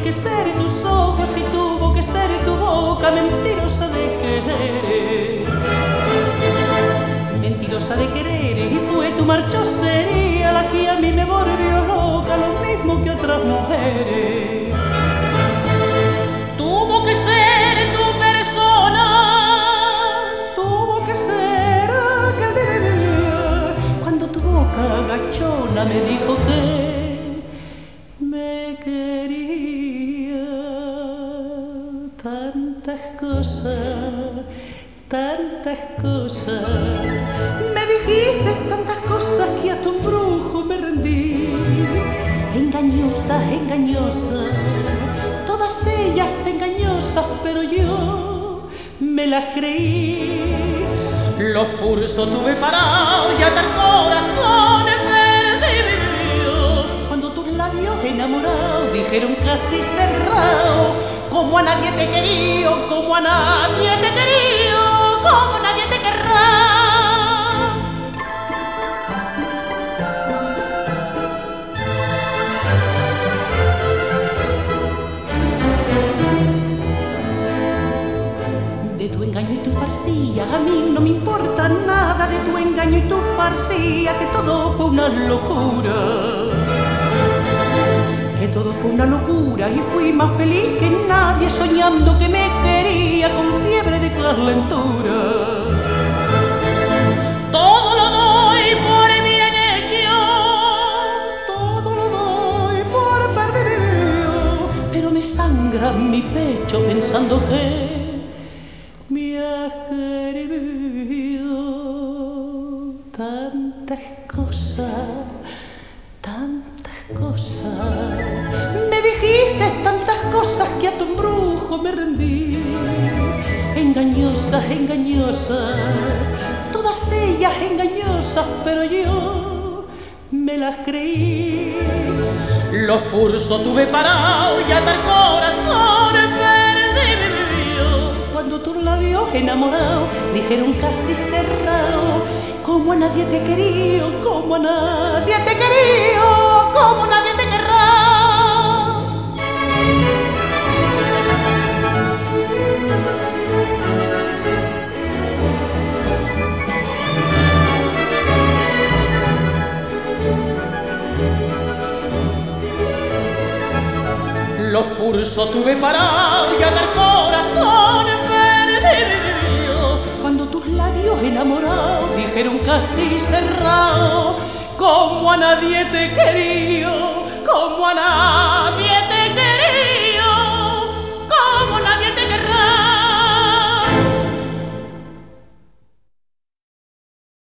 que ser tus ojos y tuvo que ser tu boca mentirosa de querer. Mentirosa de querer, y fue tu marchosería la que a mí me volvió loca, lo mismo que otras mujeres. Tuvo que ser tu persona, tuvo que ser aquel día cuando tu boca agachona me dijo que me quería. Tantas cosas, me dijiste tantas cosas que a tu embrujo me rendí. Engañosas, engañosas, todas ellas engañosas, pero yo me las creí. Los pulsos tuve parados y hasta el corazón perdido cuando tus labios enamorados dijeron casi cerrado: como a nadie te quería, como a nadie te quería, como nadie te querrá. De tu engaño y tu farcía, a mí no me importa nada. De tu engaño y tu farcía, que todo fue una locura. Que todo fue una locura y fui más feliz que nadie, soñando que me quería con fiebre de calentura. Todo lo doy por bien hecho, todo lo doy por perdido, pero me sangra mi pecho pensando que me has querido. Tantas cosas, me dijiste tantas cosas que a tu embrujo me rendí. Engañosas, engañosas, todas ellas engañosas, pero yo me las creí. Los pulsos tuve parados y hasta el corazón perdido cuando tus labios enamorados dijeron casi cerrado: como a nadie te quería, como a nadie te quería, como nadie te querrá. Los pulsos tuve parados y hasta el corazón perdido cuando tus labios enamorados dijeron casi cerrado: como a nadie te quería, como a nadie